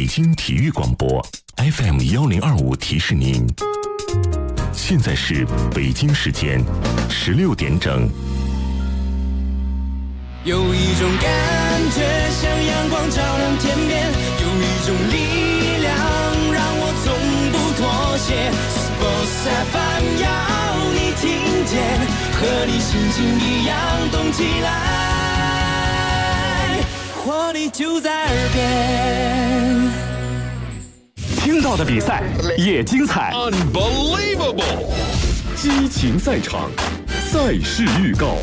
北京体育广播 FM1025提示您，现在是北京时间16点整。 有一种感觉像阳光照亮天边，有一种力量让我从不妥协。Sports FM 要你听见，和你心情一样动起来，活力就在耳边。 听到的比赛也精彩 Unbelievable 激情赛场，赛事预告。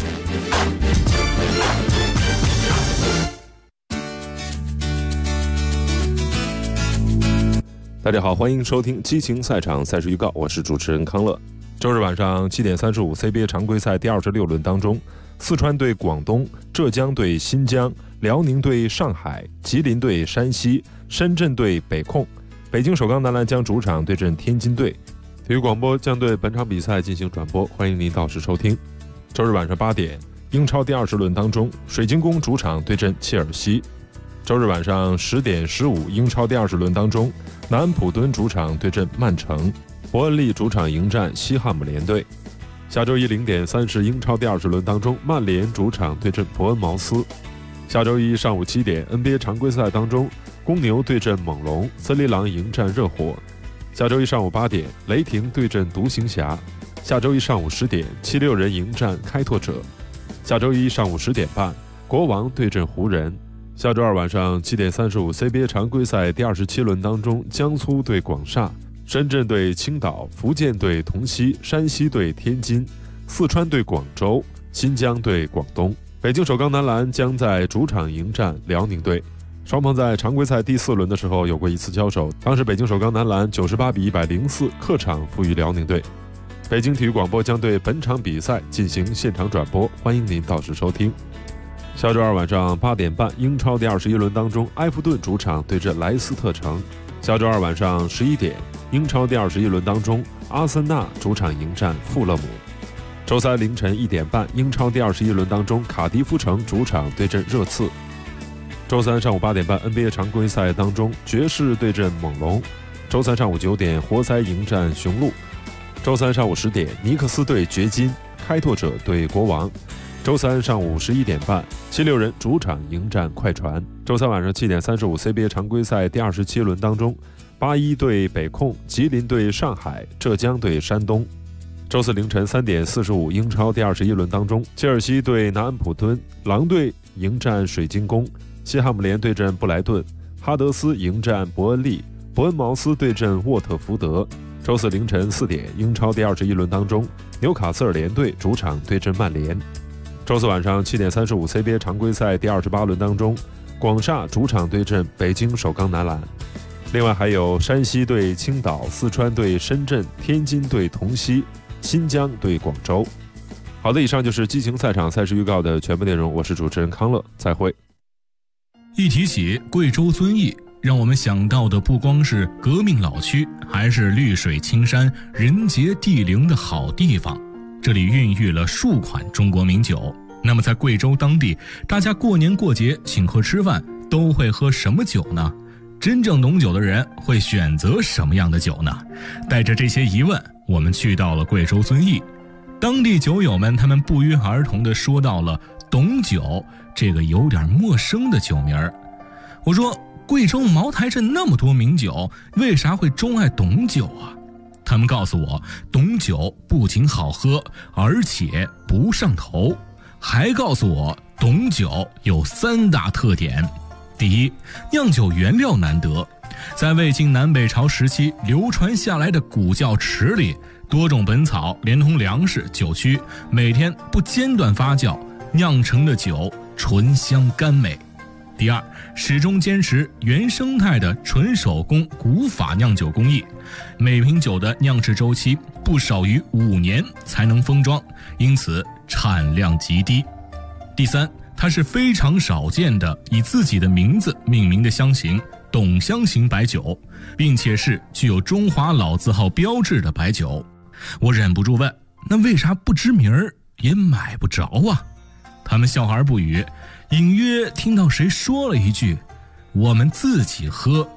大家好，欢迎收听激情赛场赛事预告，我是主持人康乐。周日晚上7点35 CBA 常规赛第26轮当中，四川对广东，浙江对新疆，辽宁对上海，吉林对山西，深圳对北控，北京首钢男篮将主场对阵天津队。体育广播将对本场比赛进行转播，欢迎您到时收听。周日晚上8点，英超第20轮当中，水晶宫主场对阵切尔西。周日晚上10点15，英超第20轮当中，南安普敦主场对阵曼城，伯恩利主场迎战西汉姆联队。下周一0点30，英超第20轮当中，曼联主场对阵伯恩茅斯。下周一上午7点 ，NBA 常规赛当中，公牛对阵猛龙，森林狼迎战热火。下周一上午8点，雷霆对阵独行侠。下周一上午10点，76人迎战开拓者。下周一上午10点半，国王对阵湖人。下周二晚上7点35 CBA 常规赛第27轮当中，江苏对广厦，深圳对青岛，福建对同曦，山西对天津，四川对广州，新疆对广东。北京首钢男篮将在主场迎战辽宁队。双方在常规赛第4轮的时候有过一次交手，当时北京首钢男篮98比104客场负于辽宁队。北京体育广播将对本场比赛进行现场转播，欢迎您到时收听。下周二晚上8点半，英超第21轮当中，埃弗顿主场对阵莱斯特城。下周二晚上11点，英超第21轮当中，阿森纳主场迎战富勒姆。周三凌晨1点半，英超第21轮当中，卡迪夫城主场对阵热刺。周三上午8点半 ，NBA 常规赛当中，爵士对阵猛龙。周三上午9点，活塞迎战雄鹿。周三上午10点，尼克斯对掘金，开拓者对国王。周三上午11点半，76人主场迎战快船。周三晚上7点35 CBA 常规赛第27轮当中，81对北控，吉林对上海，浙江对山东。周四凌晨3点45，英超第21轮当中，切尔西对南安普敦，狼队迎战水晶宫，西汉姆联对阵布莱顿，哈德斯迎战伯恩利，伯恩茅斯对阵沃特福德。周四凌晨4点，英超第21轮当中，纽卡斯尔联队主场对阵曼联。周四晚上7点35 CBA 常规赛第28轮当中，广厦主场对阵北京首钢男篮。另外还有山西对青岛，四川对深圳，天津对同曦，新疆对广州。好的，以上就是激情赛场赛事预告的全部内容，我是主持人康乐，再会。 一提起贵州遵义，让我们想到的不光是革命老区，还是绿水青山、人杰地灵的好地方。这里孕育了数款中国名酒。那么在贵州当地，大家过年过节请客吃饭都会喝什么酒呢？真正懂酒的人会选择什么样的酒呢？带着这些疑问，我们去到了贵州遵义。当地酒友们他们不约而同地说到了董酒这个有点陌生的酒名儿。我说，贵州茅台镇那么多名酒，为啥会钟爱董酒啊？他们告诉我，董酒不仅好喝，而且不上头，还告诉我董酒有3大特点。第一，酿酒原料难得，在魏晋南北朝时期流传下来的古窖池里，多种本草连同粮食、酒曲，每天不间断发酵，酿成的酒醇香甘美。第二，始终坚持原生态的纯手工古法酿酒工艺，每瓶酒的酿制周期不少于5年才能封装，因此产量极低。第三，它是非常少见的以自己的名字命名的香型董香型白酒，并且是具有中华老字号标志的白酒。我忍不住问，那为啥不知名儿也买不着啊？他们笑而不语，隐约听到谁说了一句，我们自己喝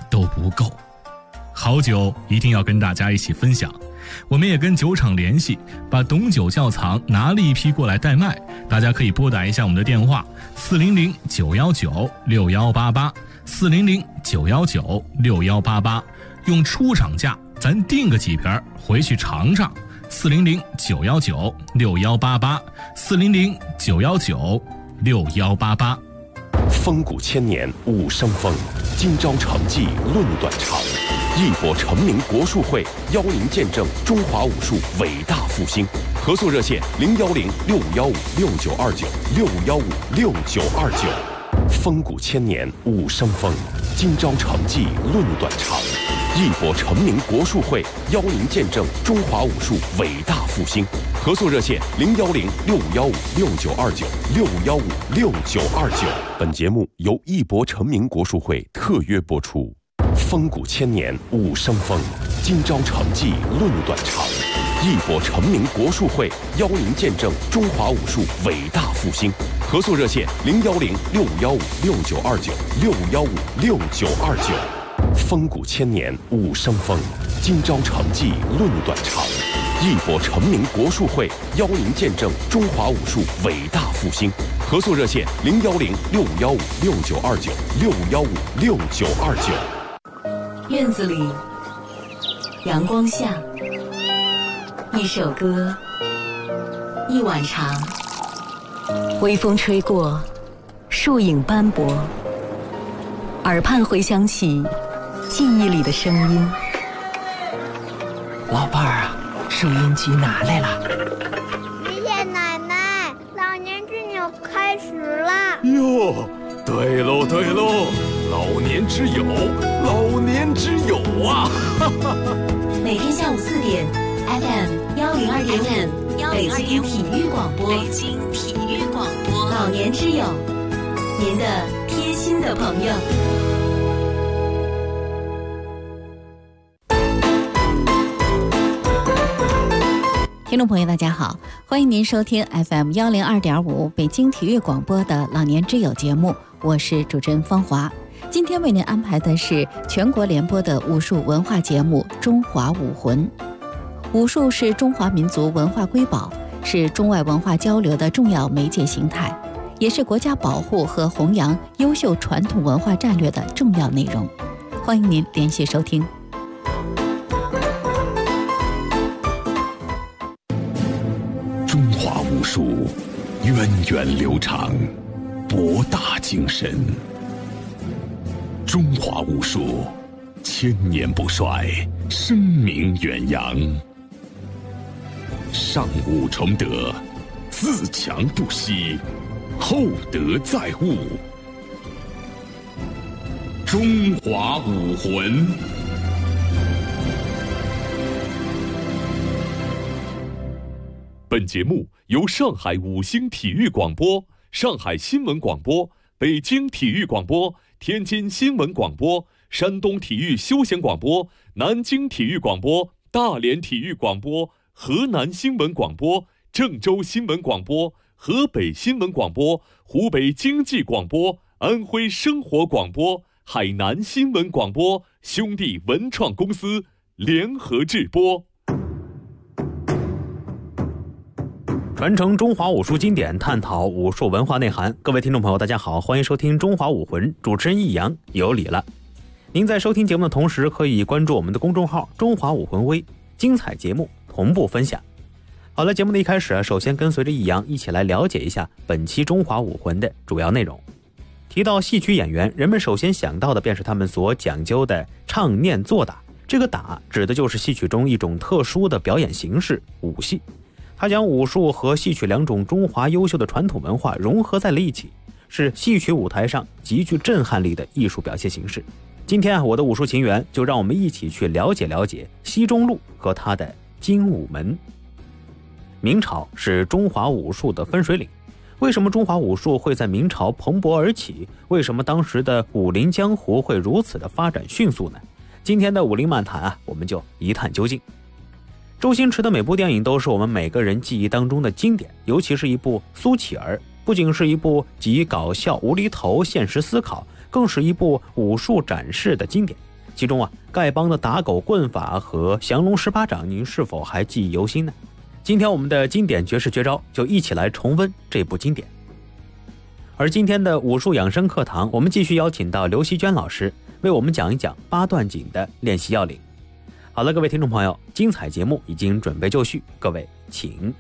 都不够。好酒一定要跟大家一起分享，我们也跟酒厂联系，把董酒窖藏拿了一批过来代卖，大家可以拨打一下我们的电话400-919-6188 400-919-6188，用出厂价咱订个几瓶回去尝尝。400-919-6188 400-919-6188。 风骨千年武生风，今朝成绩论短长。一博成名国术会邀您见证中华武术伟大复兴。合作热线010-6515-6929 615-6929。风骨千年武生风，今朝成绩论短长。一博成名国术会邀您见证中华武术伟大复兴。合作热线010-6515-6929 615-6929。本节目由一博成名国术会特约播出。风骨千年武生风，今朝成绩论短长。一博成名国术会邀您见证中华武术伟大复兴。合作热线010-6515-6929 615-6929。风骨千年武生风，今朝成绩论短长。一博成名国术会邀您见证中华武术伟大复兴。合作热线010-6515-6929 615-6929。 院子里，阳光下，一首歌，一碗茶，微风吹过，树影斑驳，耳畔回响起记忆里的声音。 老伴儿啊，收音机拿来了。 爷爷奶奶，老年之友开始了。 哟，对喽对喽，老年之友，老年之友啊！ 每天下午4点 FM 102.5北京体育广播，北京体育广播，老年之友，您的贴心的朋友。听众朋友大家好，欢迎您收听 FM 102.5北京体育广播的老年之友节目，我是主持人方华。今天为您安排的是全国联播的武术文化节目《中华武魂》。武术是中华民族文化瑰宝，是中外文化交流的重要媒介形态，也是国家保护和弘扬优秀传统文化战略的重要内容。欢迎您连续收听。 中华武术源远流长，博大精深。中华武术千年不衰，声名远扬。上武崇德，自强不息，厚德载物。中华武魂。 本节目由上海五星体育广播、上海新闻广播、北京体育广播、天津新闻广播、山东体育休闲广播、南京体育广播、大连体育广播、河南新闻广播、郑州新闻广播、河北新闻广播、湖北经济广播、安徽生活广播、海南新闻广播兄弟文创公司联合制播。 传承中华武术经典，探讨武术文化内涵。各位听众朋友大家好，欢迎收听中华武魂，主持人易阳，有礼了。您在收听节目的同时，可以关注我们的公众号中华武魂微，精彩节目同步分享。好了，节目的一开始，首先跟随着易阳一起来了解一下本期中华武魂的主要内容。提到戏曲演员，人们首先想到的便是他们所讲究的唱念做打。这个打指的就是戏曲中一种特殊的表演形式武戏，它将武术和戏曲两种中华优秀的传统文化融合在了一起，是戏曲舞台上极具震撼力的艺术表现形式。今天我的武术情缘就让我们一起去了解了解西中路和它的精武门。明朝是中华武术的分水岭，为什么中华武术会在明朝蓬勃而起？为什么当时的武林江湖会如此的发展迅速呢？今天的武林漫谈我们就一探究竟。周星驰的每部电影都是我们每个人记忆当中的经典，尤其是一部苏乞儿，不仅是一部集搞笑、无厘头、现实思考，更是一部武术展示的经典。 其中丐帮的打狗棍法和降龙十八掌，您是否还记忆犹新呢？今天我们的经典绝世绝招，就一起来重温这部经典。而今天的武术养生课堂，我们继续邀请到刘希娟老师为我们讲一讲八段锦的练习要领。好了，各位听众朋友，精彩节目已经准备就绪，各位请。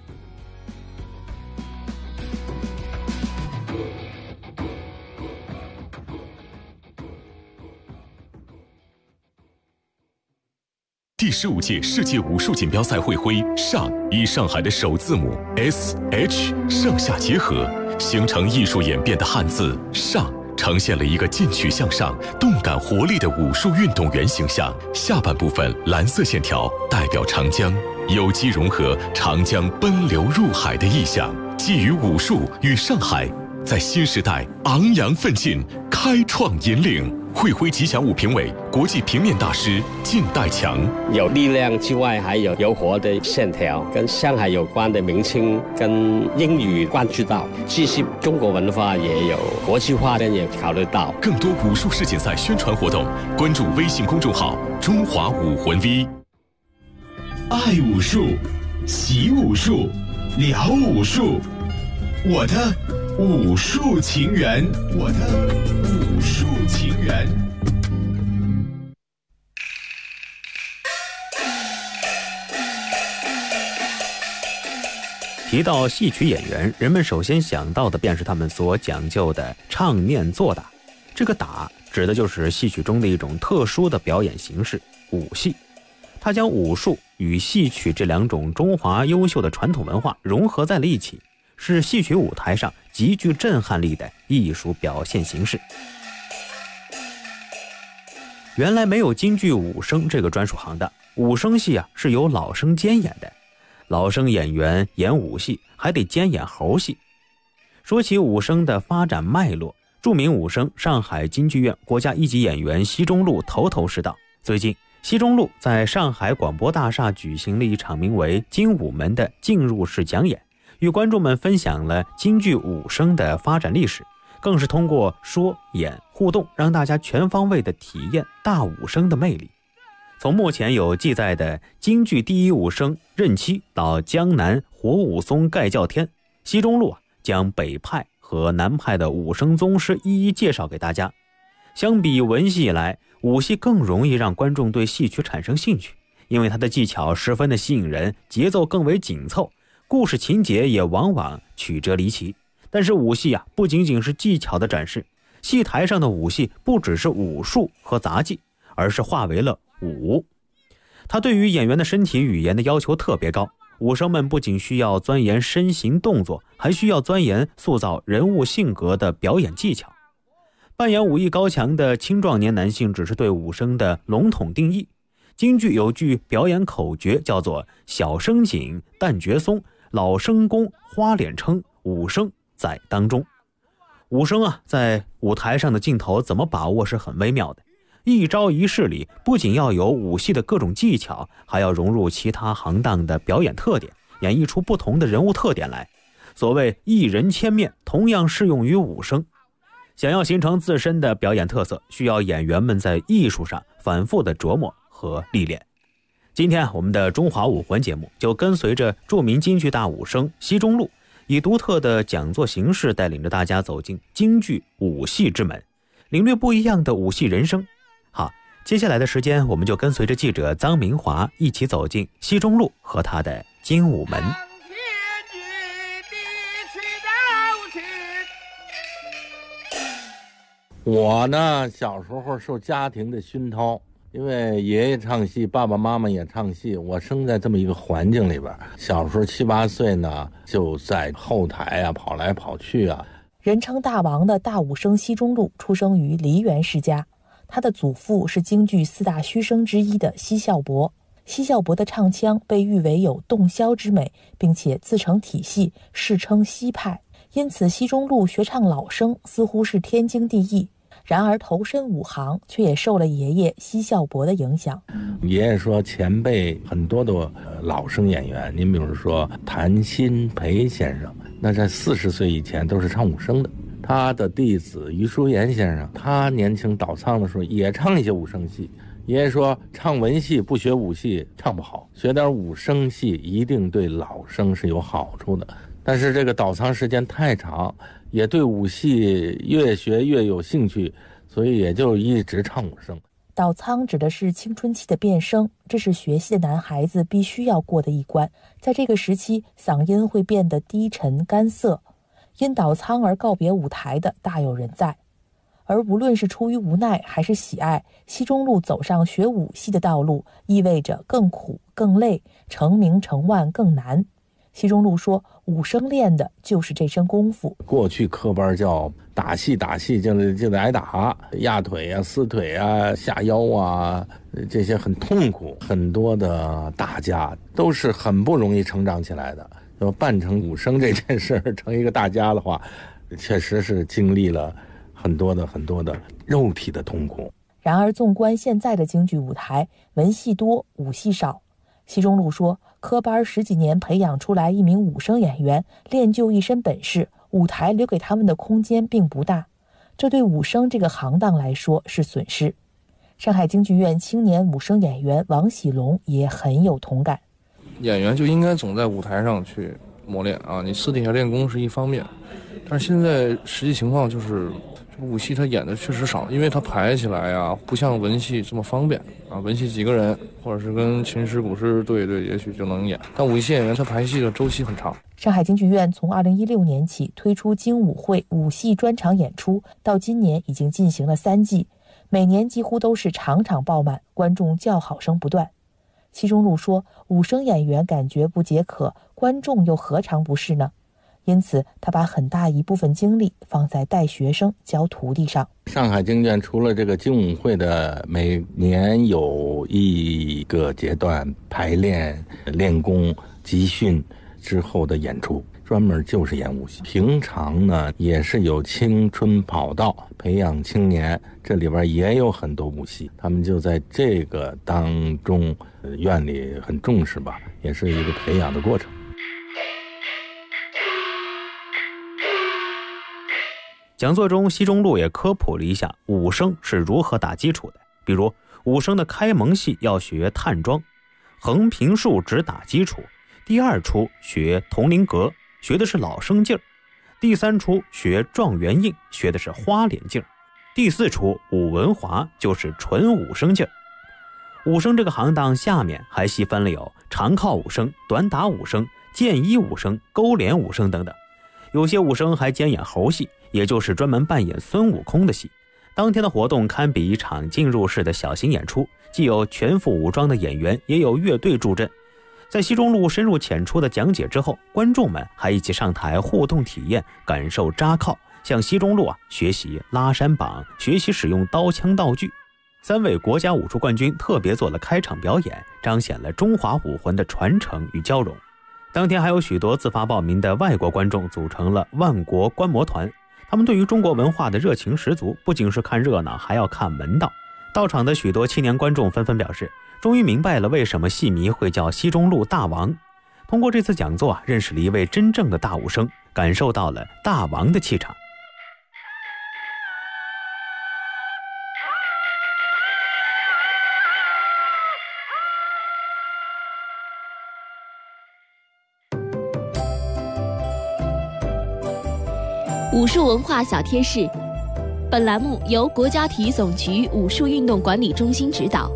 第15届世界武术锦标赛会徽上以上海的首字母 SH 上下结合，形成艺术演变的汉字上，呈现了一个进取向上、动感活力的武术运动员形象。下半部分蓝色线条代表长江，有机融合长江奔流入海的意象，寄予武术与上海在新时代昂扬奋进、开创引领。会徽吉祥物评委国际平面大师靳代强。 有力量之外，还有柔和的线条，跟上海有关的明星跟英语关注到，既是中国文化，也有国际化的也考虑到。 更多武术世锦赛宣传活动，关注微信公众号中华武魂 V。 爱武术，习武术，聊武术，我的武术情缘，我的武术情缘。 提到戏曲演员，人们首先想到的便是他们所讲究的唱念做打。这个打指的就是戏曲中的一种特殊的表演形式——武戏。它将武术与戏曲这两种中华优秀的传统文化融合在了一起，是戏曲舞台上极具震撼力的艺术表现形式。原来没有京剧武生这个专属行当，武生戏是由老生兼演的。老生演员演武戏还得兼演猴戏。说起武生的发展脉络，著名武生上海京剧院国家一级演员奚中路头头是道。最近奚中路在上海广播大厦举行了一场名为精武门的进入式讲演，与观众们分享了京剧武生的发展历史，更是通过说演互动，让大家全方位的体验大武生的魅力。从目前有记载的京剧第一武生任期到江南火武松盖叫天，奚中路将北派和南派的武生宗师一一介绍给大家。相比文戏来，武戏更容易让观众对戏曲产生兴趣，因为它的技巧十分的吸引人，节奏更为紧凑，故事情节也往往曲折离奇。但是武戏不仅仅是技巧的展示，戏台上的武戏不只是武术和杂技，而是化为了武。它对于演员的身体语言的要求特别高，武生们不仅需要钻研身形动作，还需要钻研塑造人物性格的表演技巧。扮演武艺高强的青壮年男性只是对武生的笼统定义。京剧有句表演口诀，叫做小生紧，旦角松，老生弓，花脸撑，武生在当中。武生在舞台上的镜头怎么把握是很微妙的，一招一式里不仅要有武戏的各种技巧，还要融入其他行当的表演特点，演绎出不同的人物特点来。所谓一人千面，同样适用于武生。想要形成自身的表演特色，需要演员们在艺术上反复的琢磨和历练。今天我们的中华武魂节目就跟随着著名京剧大武生奚中路，以独特的讲座形式带领着大家走进京剧武戏之门，领略不一样的武戏人生。好，接下来的时间我们就跟随着记者臧明华一起走进奚中路和他的精武门。 我呢，小时候受家庭的熏陶，因为爷爷唱戏，爸爸妈妈也唱戏，我生在这么一个环境里边。小时候7、8岁呢，就在后台跑来跑去。 人称大王的大武生奚中路出生于梨园世家，他的祖父是京剧4大须生之一的奚孝伯。奚孝伯的唱腔被誉为有洞箫之美，并且自成体系，世称奚派。因此奚中路学唱老生似乎是天经地义。然而投身武行却也受了爷爷奚孝伯的影响。 爷爷说前辈很多的老生演员，您比如说谭鑫培先生，那在40岁以前都是唱武生的。他的弟子于淑妍先生，他年轻倒仓的时候也唱一些武生戏， 爷爷说唱文戏不学武戏唱不好，学点武生戏一定对老生是有好处的。但是这个倒仓时间太长，也对武戏越学越有兴趣，所以也就一直唱武生。 倒仓指的是青春期的变声，这是学戏的男孩子必须要过的一关。在这个时期，嗓音会变得低沉干涩，因倒仓而告别舞台的大有人在。而无论是出于无奈还是喜爱，奚中路走上学武戏的道路，意味着更苦更累，成名成万更难。奚中路说，武生练的就是这身功夫。 过去科班叫打戏，就得挨打，压腿啊、撕腿啊、下腰啊，这些很痛苦。很多的大家都是很不容易成长起来的。要办成武生这件事儿，成一个大家的话，确实是经历了很多的肉体的痛苦。 然而，纵观现在的京剧舞台，文戏多，武戏少。奚中路说，科班10几年培养出来一名武生演员，练就一身本事，舞台留给他们的空间并不大，这对武生这个行当来说是损失。上海京剧院青年武生演员王喜龙也很有同感。 演员就应该总在舞台上去磨练啊，你私底下练功是一方面，但是现在实际情况就是武戏他演的确实少，因为他排起来啊，不像文戏这么方便啊。文戏几个人，或者是跟琴师、鼓师对，也许就能演。但武戏演员他排戏的周期很长。 上海京剧院从2016年起推出京舞会武戏专场演出，到今年已经进行了3季，每年几乎都是场场爆满，观众叫好声不断。奚中路说，武生演员感觉不解渴，观众又何尝不是呢？因此他把很大一部分精力放在带学生教徒弟上。 上海京剧院除了这个京舞会的每年有一个阶段排练、练功、集训之后的演出，专门就是演武戏。平常呢也是有青春跑道培养青年，这里边也有很多武戏，他们就在这个当中，院里很重视吧，也是一个培养的过程。 讲座中，奚中路也科普了一下武生是如何打基础的。比如，武生的开蒙戏要学探庄，横平竖直打基础；第2出学铜铃阁，学的是老生劲儿；第3出学状元应，学的是花脸劲儿；第4出武文华，就是纯武生劲儿。武生这个行当下面还细分了有长靠武生、短打武生、剑衣武生、勾脸武生等等。有些武生还兼演猴戏，也就是专门扮演孙悟空的戏。当天的活动堪比一场进入式的小型演出，既有全副武装的演员，也有乐队助阵。在奚中路深入浅出的讲解之后，观众们还一起上台互动体验，感受扎靠，向奚中路学习拉山膀，学习使用刀枪道具。3位国家武术冠军特别做了开场表演，彰显了中华武魂的传承与交融。当天还有许多自发报名的外国观众组成了万国观摩团，他们对于中国文化的热情十足，不仅是看热闹，还要看门道。到场的许多青年观众纷纷表示，终于明白了为什么戏迷会叫奚中路大王。通过这次讲座认识了一位真正的大武生，感受到了大王的气场。 武术文化小贴士，本栏目由国家体育总局武术运动管理中心指导。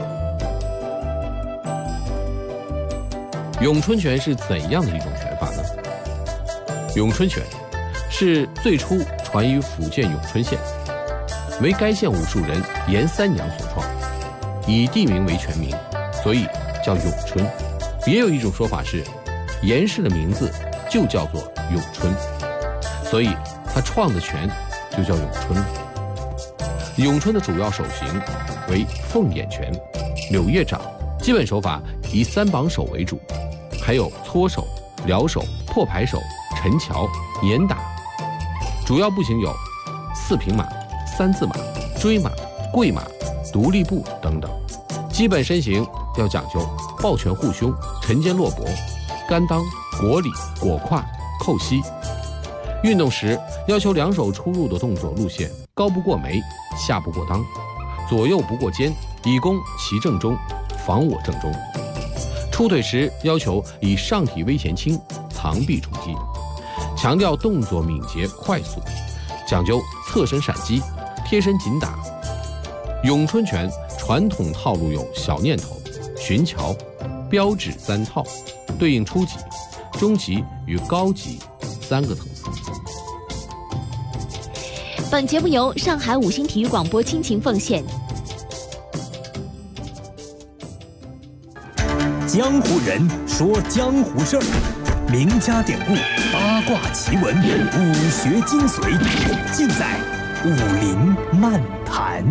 咏春拳是怎样的一种拳法呢？咏春拳是最初传于福建咏春县，为该县武术人严三娘所创，以地名为全名，所以叫咏春。也有一种说法是，严氏的名字就叫做咏春，所以他创的拳就叫咏春了。咏春的主要手型为凤眼拳、柳叶掌，基本手法以3绑手为主，还有搓手、撩手、破牌手、陈桥、碾打。主要步行有4平马、3字马、追马、跪马、独立步等等。基本身形要讲究抱拳护胸、沉肩落脖、干裆、裹里、裹胯、扣膝。运动时要求2手出入的动作路线高不过眉，下不过裆，左右不过肩， 以攻其正中，防我正中。出腿时要求以上体微前倾，藏臂冲击，强调动作敏捷快速，讲究侧身闪击、贴身紧打。咏春拳传统套路有小念头、寻桥、标志3套，对应初级、中级与高级3个层次。 本节目由上海五星体育广播倾情奉献。 江湖人说江湖事儿，名家典故、八卦奇闻、武学精髓，尽在武林漫谈。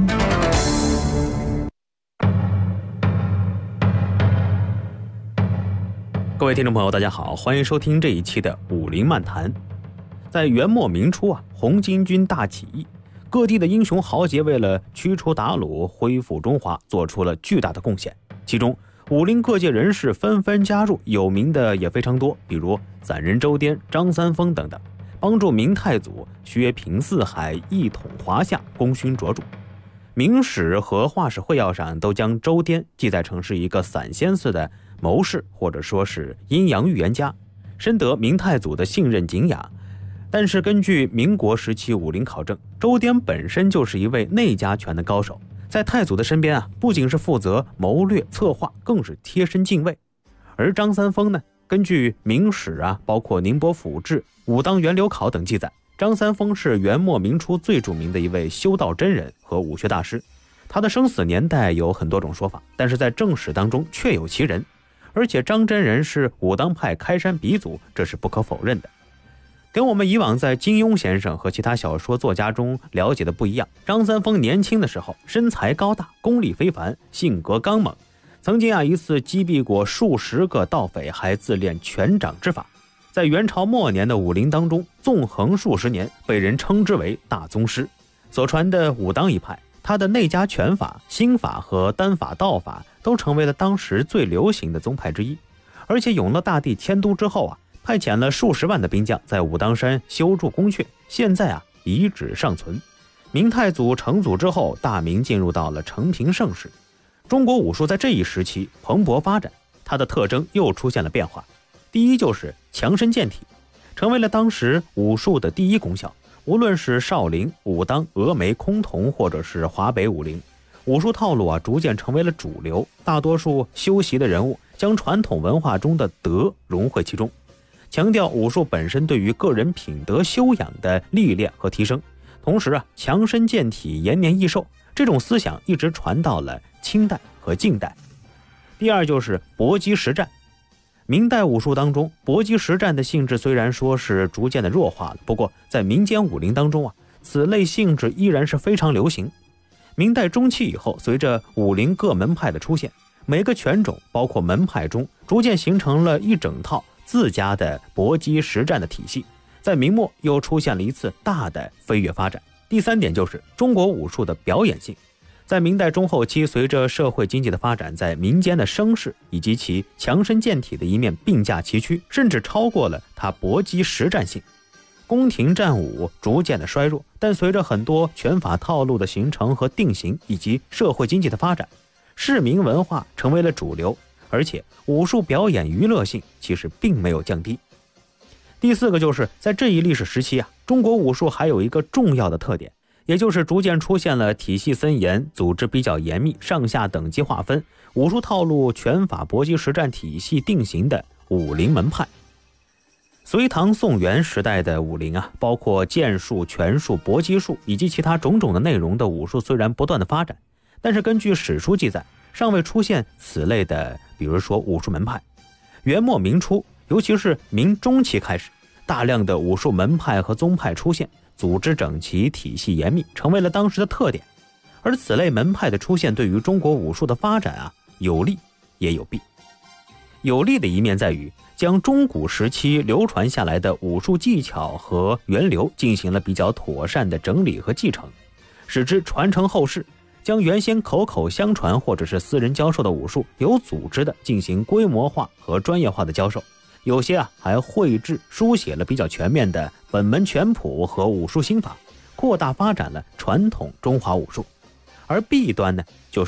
各位听众朋友，大家好，欢迎收听这一期的武林漫谈。在元末明初红巾军大起义，各地的英雄豪杰为了驱除鞑虏、恢复中华，做出了巨大的贡献。其中武林各界人士纷纷加入，有名的也非常多，比如散人周颠、张三丰等等，帮助明太祖削平四海，一统华夏，功勋卓著。明史和画史会要上都将周颠记载成是一个散仙似的谋士，或者说是阴阳预言家，深得明太祖的信任敬仰。但是根据民国时期武林考证，周颠本身就是一位内家拳的高手，在太祖的身边不仅是负责谋略策划，更是贴身禁卫。而张三丰呢，根据明史包括宁伯府志、武当源流考等记载，张三丰是元末明初最著名的一位修道真人和武学大师。他的生死年代有很多种说法，但是在正史当中确有其人，而且张真人是武当派开山鼻祖，这是不可否认的。跟我们以往在金庸先生和其他小说作家中了解的不一样，张三丰年轻的时候身材高大，功力非凡，性格刚猛，曾经一次击毙过数十个盗匪，还自练拳掌之法。在元朝末年的武林当中纵横数十年，被人称之为大宗师。所传的武当一派，他的内家拳法、心法和单法道法都成为了当时最流行的宗派之一。而且永乐大帝迁都之后派遣了数十万的兵将在武当山修筑宫阙，现在遗址尚存。明太祖成祖之后，大明进入到了承平盛世，中国武术在这一时期蓬勃发展，它的特征又出现了变化。第一就是强身健体，成为了当时武术的第一功效。无论是少林、武当、峨眉、崆峒，或者是华北武林，武术套路逐渐成为了主流。大多数修习的人物将传统文化中的德融汇其中，强调武术本身对于个人品德修养的历练和提升，同时强身健体、延年益寿，这种思想一直传到了清代和近代。第二就是搏击实战。明代武术当中，搏击实战的性质虽然说是逐渐的弱化了，不过在民间武林当中此类性质依然是非常流行。明代中期以后，随着武林各门派的出现，每个拳种包括门派中逐渐形成了一整套自家的搏击实战的体系，在明末又出现了一次大的飞跃发展。第三点就是中国武术的表演性。在明代中后期，随着社会经济的发展，在民间的声势以及其强身健体的一面并驾齐驱，甚至超过了它搏击实战性。宫廷战舞逐渐的衰弱，但随着很多拳法套路的形成和定型，以及社会经济的发展，市民文化成为了主流，而且武术表演娱乐性其实并没有降低。第四个就是在这一历史时期中国武术还有一个重要的特点，也就是逐渐出现了体系森严、组织比较严密、上下等级划分、武术套路、拳法、搏击实战体系定型的武林门派。隋唐宋元时代的武林包括剑术、拳术、搏击术以及其他种种的内容的武术虽然不断的发展，但是根据史书记载，尚未出现此类的比如说武术门派。元末明初，尤其是明中期开始，大量的武术门派和宗派出现，组织整齐，体系严密，成为了当时的特点。而此类门派的出现对于中国武术的发展有利也有弊。有利的一面在于将中古时期流传下来的武术技巧和源流进行了比较妥善的整理和继承，使之传承后世，将原先口口相传或者是私人教授的武术有组织的进行规模化和专业化的教授，有些还绘制书写了比较全面的本门拳谱和武术心法，扩大发展了传统中华武术。而弊端呢，就是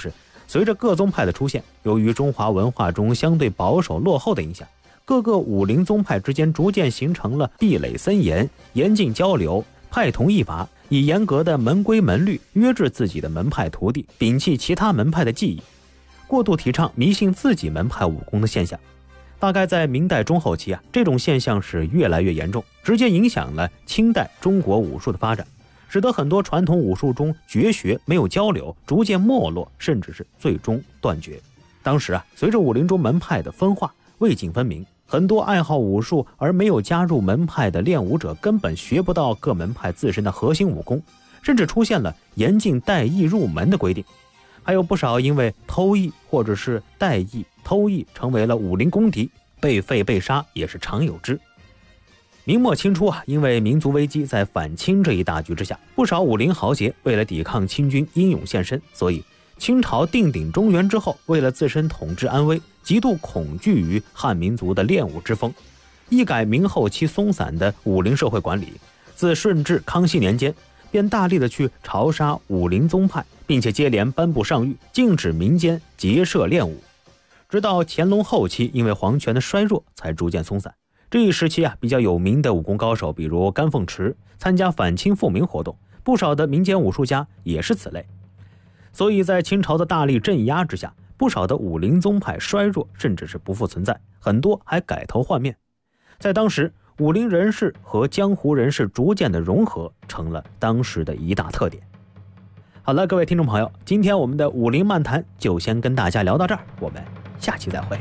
随着各宗派的出现，由于中华文化中相对保守落后的影响，各个武林宗派之间逐渐形成了壁垒森严、严禁交流、派同一法，以严格的门规门律约制自己的门派徒弟，摒弃其他门派的技艺，过度提倡迷信自己门派武功的现象。大概在明代中后期这种现象是越来越严重，直接影响了清代中国武术的发展，使得很多传统武术中绝学没有交流，逐渐没落，甚至是最终断绝。当时随着武林中门派的分化，魏晋分明，很多爱好武术而没有加入门派的练武者根本学不到各门派自身的核心武功，甚至出现了严禁带艺入门的规定。还有不少因为偷艺或者是带艺、偷艺成为了武林公敌，被废被杀也是常有之。明末清初因为民族危机，在反清这一大局之下，不少武林豪杰为了抵抗清军英勇献身，所以清朝定鼎中原之后，为了自身统治安危，极度恐惧于汉民族的练武之风，一改明后期松散的武林社会管理，自顺治、康熙年间便大力的去潮杀武林宗派，并且接连颁布上谕，禁止民间结社练武。直到乾隆后期，因为皇权的衰弱，才逐渐松散。这一时期比较有名的武功高手，比如甘凤池，参加反清复明活动，不少的民间武术家也是此类。所以在清朝的大力镇压之下，不少的武林宗派衰弱，甚至是不复存在，很多还改头换面。在当时，武林人士和江湖人士逐渐的融合，成了当时的一大特点。好了，各位听众朋友，今天我们的武林漫谈就先跟大家聊到这儿，我们下期再会。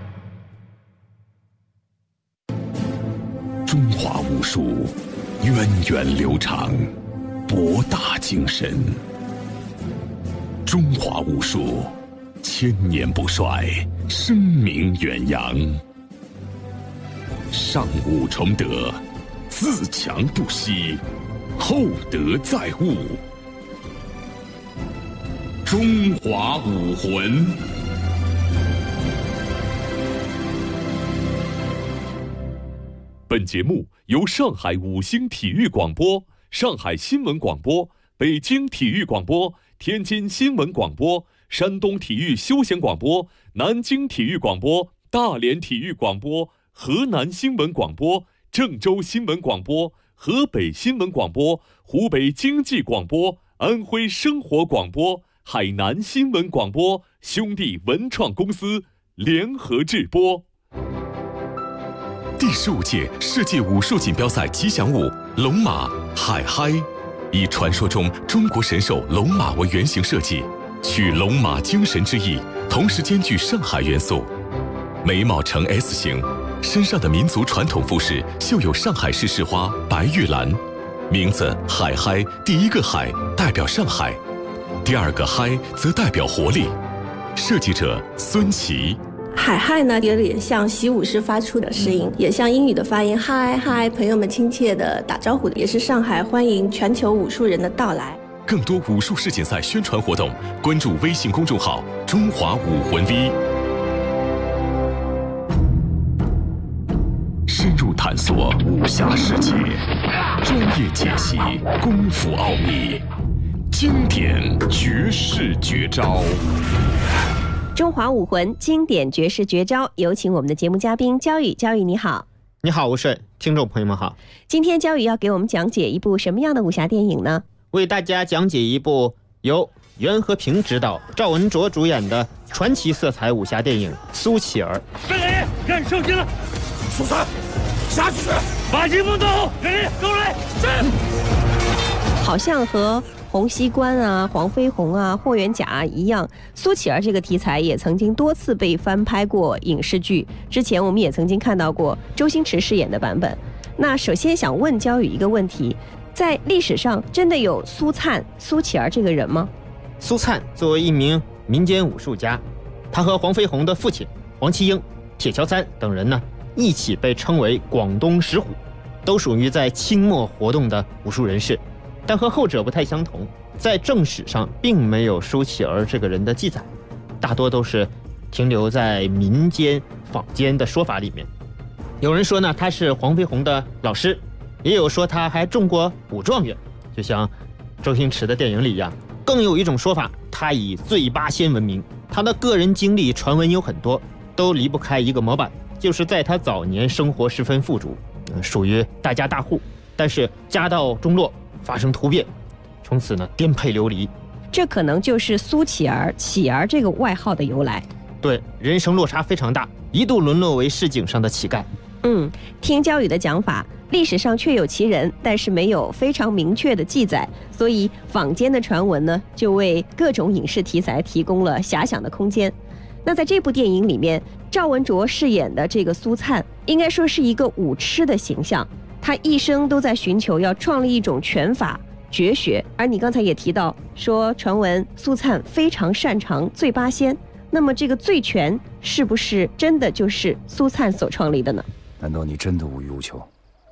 中华武术源远流长，博大精深。中华武术千年不衰，声名远扬。上武崇德，自强不息，厚德载物。中华武魂。 本节目由上海五星体育广播、上海新闻广播、北京体育广播、天津新闻广播、山东体育休闲广播、南京体育广播、大连体育广播、河南新闻广播、郑州新闻广播、河北新闻广播、湖北经济广播、安徽生活广播、海南新闻广播兄弟文创公司联合制播。 第15届世界武术锦标赛吉祥物龙马海嗨，以传说中中国神兽龙马为原型设计，取龙马精神之意，同时兼具上海元素。眉毛呈 S 型，身上的民族传统服饰绣有上海市市花白玉兰。名字海嗨，第一个海代表上海，第二个嗨则代表活力。设计者孙琦。 海嗨呢，有点像习武师发出的声音，也像英语的发音嗨嗨，朋友们亲切的打招呼，也是上海欢迎全球武术人的到来。 更多武术世锦赛宣传活动，关注微信公众号“中华武魂 V”， 深入探索武侠世界，专业解析功夫奥秘，经典绝世绝招。 中华武魂经典绝世绝招，有请我们的节目嘉宾焦宇。焦宇你好。 你好吴顺，听众朋友们好。 今天焦宇要给我们讲解一部什么样的武侠电影呢？ 为大家讲解一部由袁和平执导、赵文卓主演的传奇色彩武侠电影《苏乞儿》。 贝雷，看受惊了。苏三，下去！把金风刀，人跟我来！是。 好像和洪熙官啊、黄飞鸿啊、霍元甲一样，苏乞儿这个题材也曾经多次被翻拍过影视剧。之前我们也曾经看到过周星驰饰演的版本。那首先想问焦宇一个问题，在历史上真的有苏灿、苏乞儿这个人吗？ 苏灿作为一名民间武术家，他和黄飞鸿的父亲黄七英、铁桥三等人呢，一起被称为广东石虎，都属于在清末活动的武术人士。但和后者不太相同，在正史上并没有苏乞儿这个人的记载，大多都是停留在民间坊间的说法里面。有人说呢，他是黄飞鸿的老师，也有说他还中过武状元，就像周星驰的电影里一样。更有一种说法，他以醉八仙闻名， 他的个人经历传闻有很多，都离不开一个模板，就是在他早年生活十分富足，属于大家大户，但是家道中落，发生突变，从此呢颠沛流离。 这可能就是苏乞儿这个外号的由来。 对，人生落差非常大，一度沦落为市井上的乞丐。 听焦宇的讲法，历史上确有其人，但是没有非常明确的记载，所以坊间的传闻呢，就为各种影视题材提供了遐想的空间。那在这部电影里面，赵文卓饰演的这个苏灿，应该说是一个武痴的形象，他一生都在寻求要创立一种拳法绝学。而你刚才也提到说，传闻苏灿非常擅长醉八仙，那么这个醉拳是不是真的就是苏灿所创立的呢？ 难道你真的无欲无求？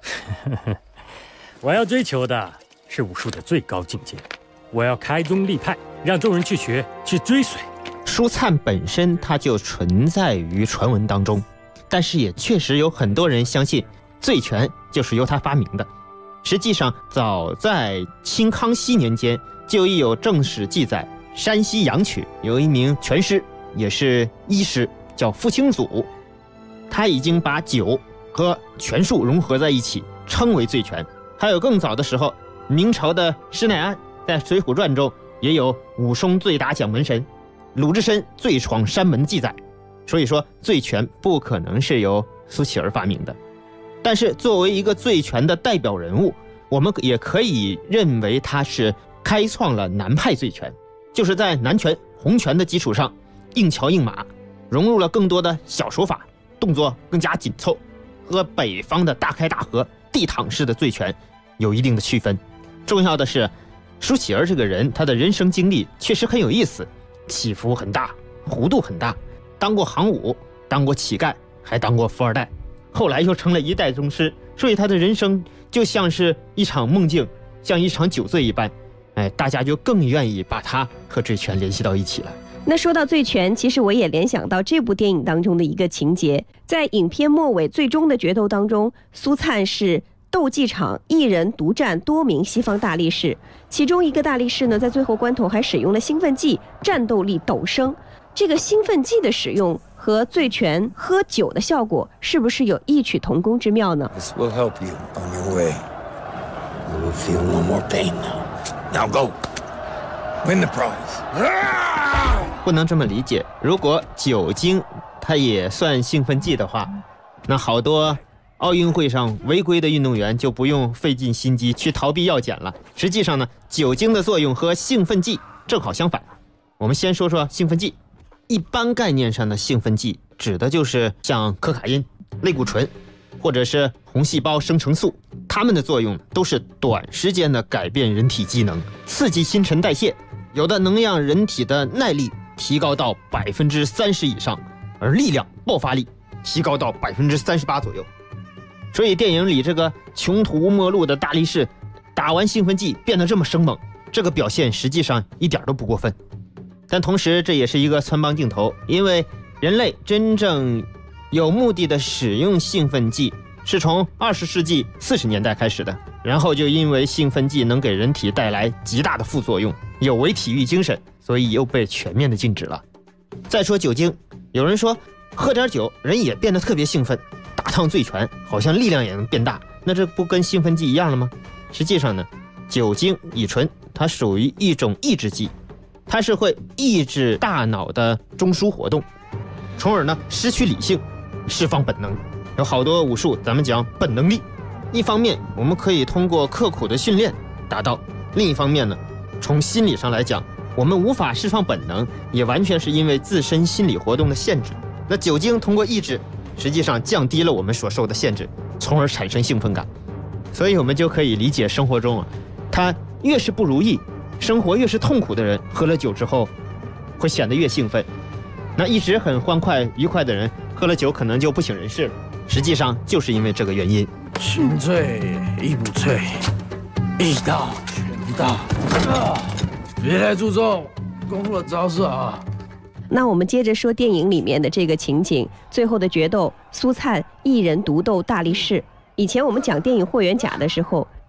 我要追求的是武术的最高境界，我要开宗立派，让众人去学，去追随。 苏灿本身它就存在于传闻当中，但是也确实有很多人相信醉拳就是由他发明的。实际上早在清康熙年间就已有正史记载，山西阳曲有一名拳师，也是医师，叫傅清祖，他已经把酒和拳术融合在一起，称为醉拳。还有更早的时候，明朝的施耐庵在《水浒传》中也有武松醉打蒋门神，鲁智深醉闯山门记载。所以说醉拳不可能是由苏乞儿发明的。但是作为一个醉拳的代表人物，我们也可以认为他是开创了南派醉拳，就是在南拳红拳的基础上硬桥硬马，融入了更多的小手法，动作更加紧凑，和北方的大开大合地躺式的醉拳有一定的区分。重要的是苏乞儿这个人，他的人生经历确实很有意思，起伏很大，弧度很大，当过行伍，当过乞丐，还当过富二代，后来又成了一代宗师，所以他的人生就像是一场梦境，像一场酒醉一般，大家就更愿意把他和醉拳联系到一起了。 那说到醉拳，其实我也联想到这部电影当中的一个情节，在影片末尾最终的决斗当中，苏灿是斗技场一人独占多名西方大力士，其中一个大力士呢，在最后关头还使用了兴奋剂，战斗力陡升。这个兴奋剂的使用和醉拳喝酒的效果是不是有异曲同工之妙呢？ This will help you on your way. You will feel no more pain now. Now go. Win the prize. 不能这么理解，如果酒精它也算兴奋剂的话，那好多奥运会上违规的运动员就不用费尽心机去逃避药检了。实际上呢，酒精的作用和兴奋剂正好相反。我们先说说兴奋剂。一般概念上的兴奋剂指的就是像可卡因、类固醇或者是红细胞生成素，它们的作用都是短时间的改变人体机能，刺激新陈代谢，有的能让人体的耐力提高到30%以上，而力量爆发力提高到38%左右。所以电影里这个穷途末路的大力士打完兴奋剂变得这么生猛，这个表现实际上一点都不过分。但同时这也是一个穿帮镜头，因为人类真正有目的的使用兴奋剂是从20世纪40年代开始的，然后就因为兴奋剂能给人体带来极大的副作用，有违体育精神，所以又被全面的禁止了。再说酒精，有人说喝点酒人也变得特别兴奋，打趟醉拳好像力量也能变大，那这不跟兴奋剂一样了吗？实际上呢，酒精乙醇它属于一种抑制剂，它是会抑制大脑的中枢活动，从而呢失去理性，释放本能。有好多武术咱们讲本能力，一方面我们可以通过刻苦的训练达到，另一方面呢，从心理上来讲，我们无法释放本能，也完全是因为自身心理活动的限制。那酒精通过抑制，实际上降低了我们所受的限制，从而产生兴奋感。所以我们就可以理解生活中他越是不如意，生活越是痛苦的人，喝了酒之后会显得越兴奋。那一直很欢快愉快的人，喝了酒可能就不省人事了。实际上就是因为这个原因。 心醉意不醉，意到全到别太注重功夫的招式啊。 那我们接着说电影里面的这个情景，最后的决斗，苏灿一人独斗大力士。以前我们讲电影《霍元甲》的时候，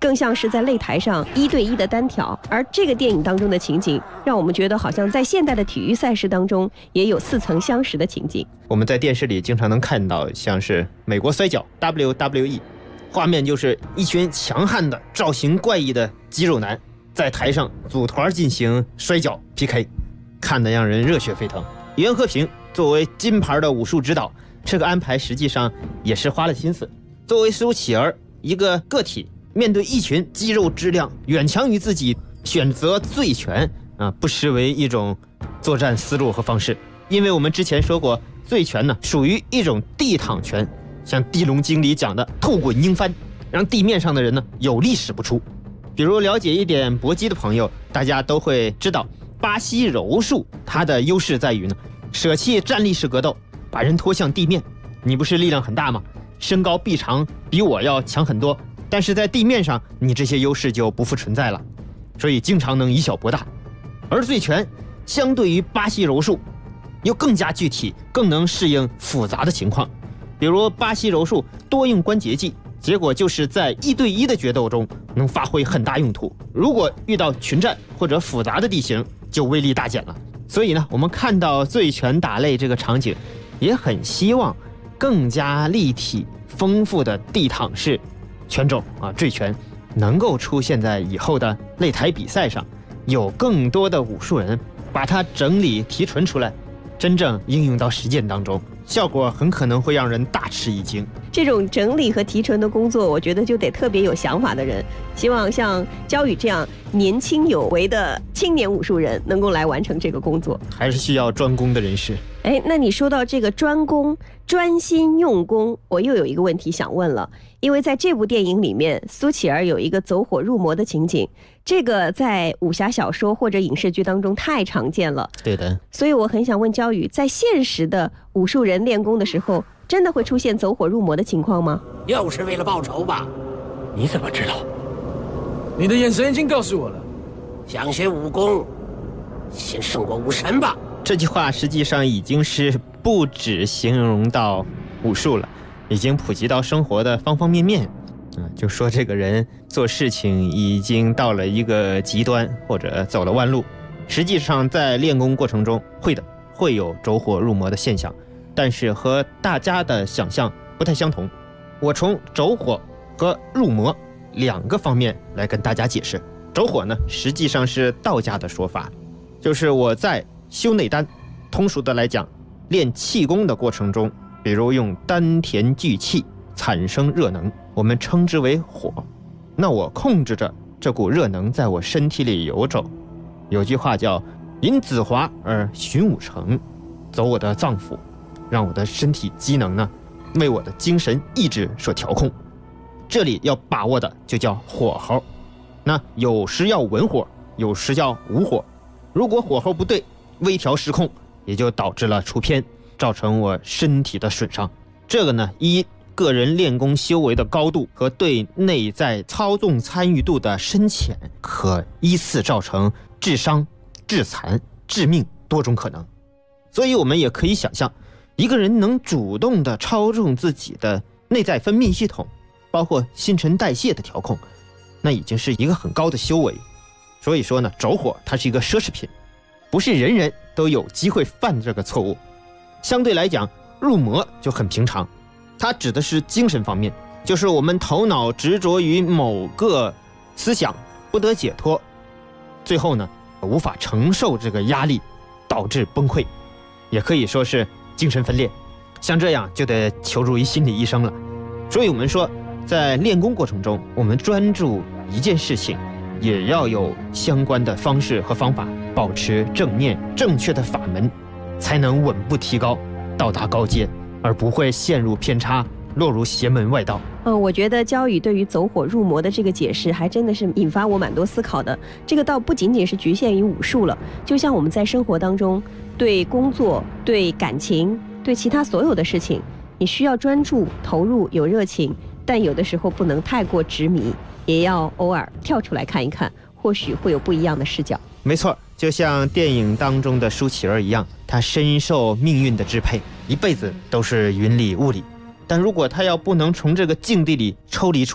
更像是在擂台上1对1的单挑。而这个电影当中的情景，让我们觉得好像在现代的体育赛事当中也有似曾相识的情景。 我们在电视里经常能看到，像是美国摔跤 WWE， 画面就是一群强悍的造型怪异的肌肉男在台上组团进行摔跤 PK， 看得让人热血沸腾。袁和平作为金牌的武术指导，这个安排实际上也是花了心思。作为苏乞儿一个个体，面对一群肌肉质量远强于自己，选择醉拳不失为一种作战思路和方式。因为我们之前说过，醉拳呢属于一种地躺拳，像《地龙经》里讲的透滚鹰翻，让地面上的人呢有力使不出。比如了解一点搏击的朋友，大家都会知道巴西柔术它的优势在于呢，舍弃站立式格斗，把人拖向地面。你不是力量很大吗？身高臂长比我要强很多，但是在地面上你这些优势就不复存在了，所以经常能以小博大。而醉拳相对于巴西柔术又更加具体，更能适应复杂的情况。比如巴西柔术多用关节技，结果就是在1对1的决斗中能发挥很大用途，如果遇到群战或者复杂的地形就威力大减了。所以呢，我们看到醉拳打擂这个场景，也很希望更加立体丰富的地躺式拳种醉拳能够出现在以后的擂台比赛上，有更多的武术人把它整理提纯出来，真正应用到实践当中，效果很可能会让人大吃一惊。 这种整理和提纯的工作，我觉得就得特别有想法的人，希望像焦宇这样年轻有为的青年武术人能够来完成这个工作， 还是需要专攻的人士。 那你说到这个专攻、专心用功，我又有一个问题想问了。因为在这部电影里面，苏乞儿有一个走火入魔的情景，这个在武侠小说或者影视剧当中太常见了。 对的。 所以我很想问焦宇，在现实的武术人练功的时候，真的会出现走火入魔的情况吗？ 又是为了报仇吧？你怎么知道？你的眼神已经告诉我了。想学武功，先胜过武神吧。 这句话实际上已经是不只形容到武术了，已经普及到生活的方方面面。就说这个人做事情已经到了一个极端，或者走了弯路。实际上在练功过程中会有走火入魔的现象，但是和大家的想象不太相同。我从走火和入魔2个方面来跟大家解释。走火呢，实际上是道家的说法，就是我在修内丹，通俗的来讲，练气功的过程中，比如用丹田聚气产生热能，我们称之为火。那我控制着这股热能在我身体里游走。有句话叫引子华而循五成，走我的脏腑，让我的身体机能呢为我的精神意志所调控。这里要把握的就叫火候。那有时要文火，有时要武火，如果火候不对，微调失控，也就导致了出偏，造成我身体的损伤。这个呢，依个人练功修为的高度和对内在操纵参与度的深浅，可依次造成致伤、致残、致命多种可能。所以我们也可以想象，一个人能主动地操纵自己的内在分泌系统，包括新陈代谢的调控，那已经是一个很高的修为。所以说呢，走火它是一个奢侈品，不是人人都有机会犯这个错误。相对来讲，入魔就很平常，它指的是精神方面，就是我们头脑执着于某个思想不得解脱，最后呢无法承受这个压力，导致崩溃，也可以说是精神分裂。像这样就得求助于心理医生了。所以我们说，在练功过程中，我们专注一件事情，也要有相关的方式和方法，保持正念，正确的法门，才能稳步提高，到达高阶，而不会陷入偏差，落入邪门外道。 我觉得焦宇对于走火入魔的这个解释，还真的是引发我蛮多思考的。这个倒不仅仅是局限于武术了，就像我们在生活当中，对工作、对感情、对其他所有的事情，你需要专注、投入、有热情，但有的时候不能太过执迷，也要偶尔跳出来看一看，或许会有不一样的视角。 没错，就像电影当中的舒淇儿一样，她深受命运的支配，一辈子都是云里雾里。但如果她要不能从这个境地里抽离出来，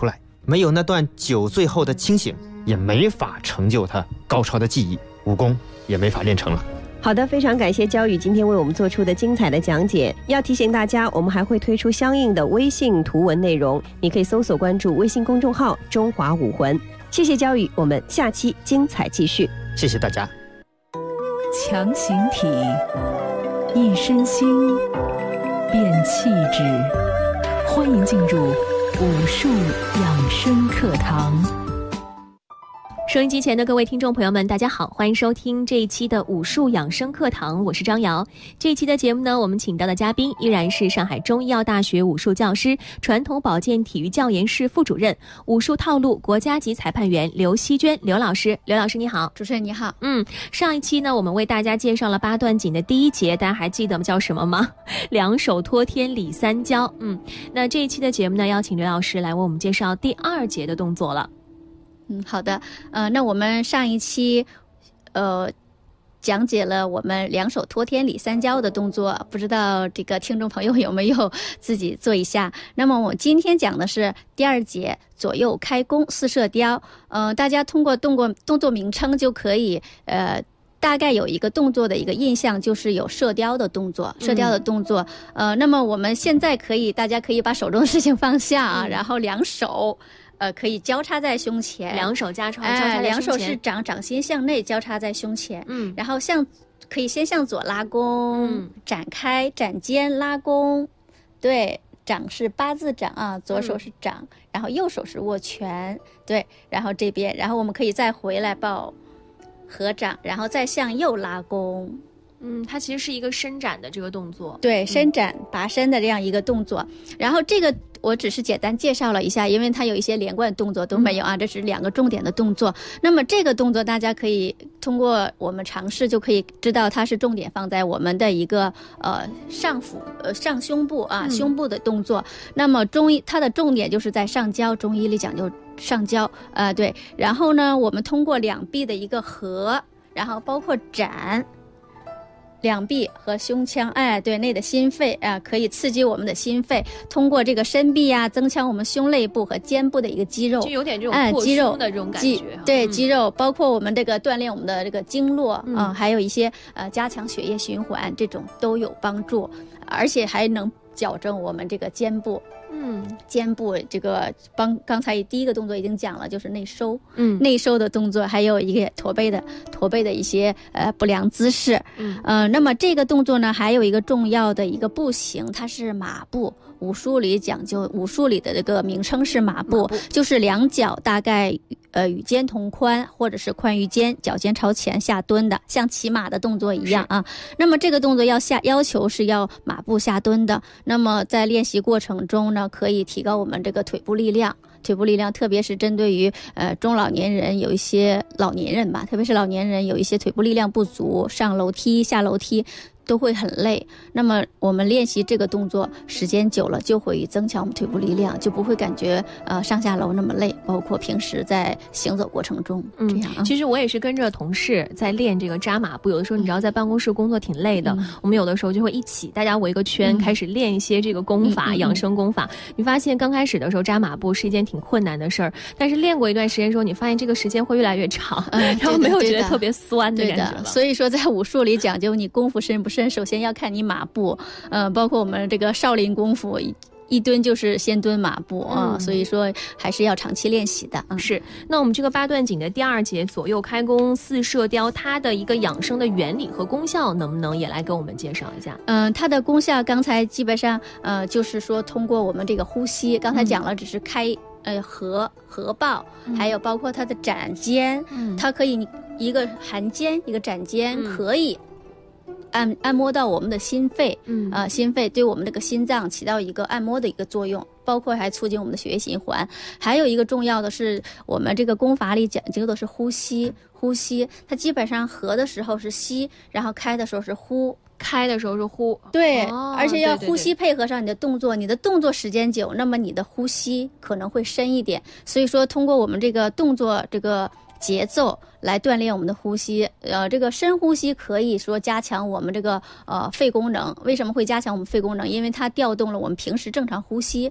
没有那段酒醉后的清醒，也没法成就他高超的技艺，武功也没法练成了。 好的，非常感谢焦宇今天为我们做出的精彩的讲解。要提醒大家，我们还会推出相应的微信图文内容，你可以搜索关注微信公众号中华武魂。谢谢焦宇，我们下期精彩继续。 谢谢大家。 强形体，一身轻，变气质。欢迎进入武术养生课堂。 收音机前的各位听众朋友们，大家好，欢迎收听这一期的武术养生课堂，我是张瑶。这一期的节目呢，我们请到的嘉宾依然是上海中医药大学武术教师、传统保健体育教研室副主任、武术套路国家级裁判员刘希娟刘老师。刘老师你好。 主持人你好。 上一期呢，我们为大家介绍了八段锦的第一节，大家还记得叫什么吗？两手托天理三交。那这一期的节目呢，邀请刘老师来为我们介绍第二节的动作了。 好的，那我们上一期，讲解了我们两手托天理三交的动作，不知道这个听众朋友有没有自己做一下？那么我今天讲的是第二节左右开弓四射雕，大家通过动作名称就可以大概有一个动作的一个印象，就是有射雕的动作，那么我们现在大家可以把手中的事情放下啊，然后两手。可以交叉在胸前， 两手交叉在胸前， 两手是掌心向内交叉在胸前，然后可以先向左拉弓，展开展肩拉弓，对，掌是八字掌啊，左手是掌，然后右手是握拳，对，然后这边，然后我们可以再回来抱合掌，然后再向右拉弓。 它其实是一个伸展的这个动作， 对，伸展拔伸的这样一个动作。然后这个我只是简单介绍了一下，因为它有一些连贯动作都没有啊，这是两个重点的动作。那么这个动作大家可以通过我们尝试就可以知道，它是重点放在我们的一个上腹上胸部啊，胸部的动作。那么中医它的重点就是在上交，中医里讲究上交对。然后呢，我们通过两臂的一个合，然后包括展。两臂和胸腔，对内的心肺可以刺激我们的心肺，通过这个伸臂增强我们胸肋部和肩部的一个肌肉， 就有点这种扩胸的这种感觉。 对，肌肉包括我们这个锻炼我们的这个经络还有一些加强血液循环，这种都有帮助，而且还能矫正我们这个肩部。肩部这个刚才第一个动作已经讲了，就是内收，内收的动作，还有一个驼背的一些不良姿势。那么这个动作呢，还有一个重要的一个步型，它是马步。武术里讲究，武术里的这个名称是马步，就是两脚大概与肩同宽，或者是宽于肩，脚尖朝前下蹲的，像骑马的动作一样啊。那么这个动作要求是要马步下蹲的。那么在练习过程中呢，可以提高我们这个腿部力量，特别是针对于中老年人，有一些老年人吧，特别是老年人有一些腿部力量不足，上楼梯下楼梯都会很累。那么我们练习这个动作时间久了，就会增强我们腿部力量，就不会感觉上下楼那么累，包括平时在行走过程中这样。 其实我也是跟着同事在练这个扎马步，有的时候你知道在办公室工作挺累的，我们有的时候就会一起大家围个圈，开始练一些这个功法，养生功法。你发现刚开始的时候扎马步是一件挺困难的事儿，但是练过一段时间之后，你发现这个时间会越来越长，然后没有觉得特别酸的感觉了。 所以说在武术里讲究你功夫深不深，首先要看你马步，包括我们这个少林功夫，一蹲就是先蹲马步所以说还是要长期练习的。 是。那我们这个八段锦的第二节左右开弓四射雕，它的一个养生的原理和功效，能不能也来给我们介绍一下？ 它的功效刚才基本上就是说通过我们这个呼吸，刚才讲了只是开合抱，还有包括它的展肩，它可以一个含肩一个展肩，可以按摩到我们的心肺，心肺对我们这个心脏起到一个按摩的一个作用，包括还促进我们的血液循环。还有一个重要的是，我们这个功法里讲究的是呼吸，它基本上合的时候是吸，然后开的时候是呼。 开的时候是呼， 对，而且要呼吸配合上你的动作，你的动作时间久，那么你的呼吸可能会深一点。所以说通过我们这个动作这个节奏来锻炼我们的呼吸，这个深呼吸可以说加强我们这个肺功能。为什么会加强我们肺功能？因为它调动了我们平时正常呼吸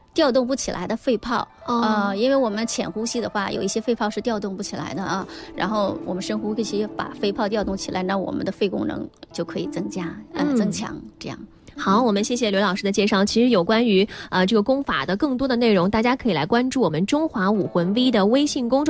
调动不起来的肺泡，因为我们浅呼吸的话，有一些肺泡是调动不起来的啊。然后我们深呼吸把肺泡调动起来，那我们的肺功能就可以增加，增强这样。 好，我们谢谢刘老师的介绍。其实有关于这个功法的更多的内容，大家可以来关注我们中华武魂 V 的微信公众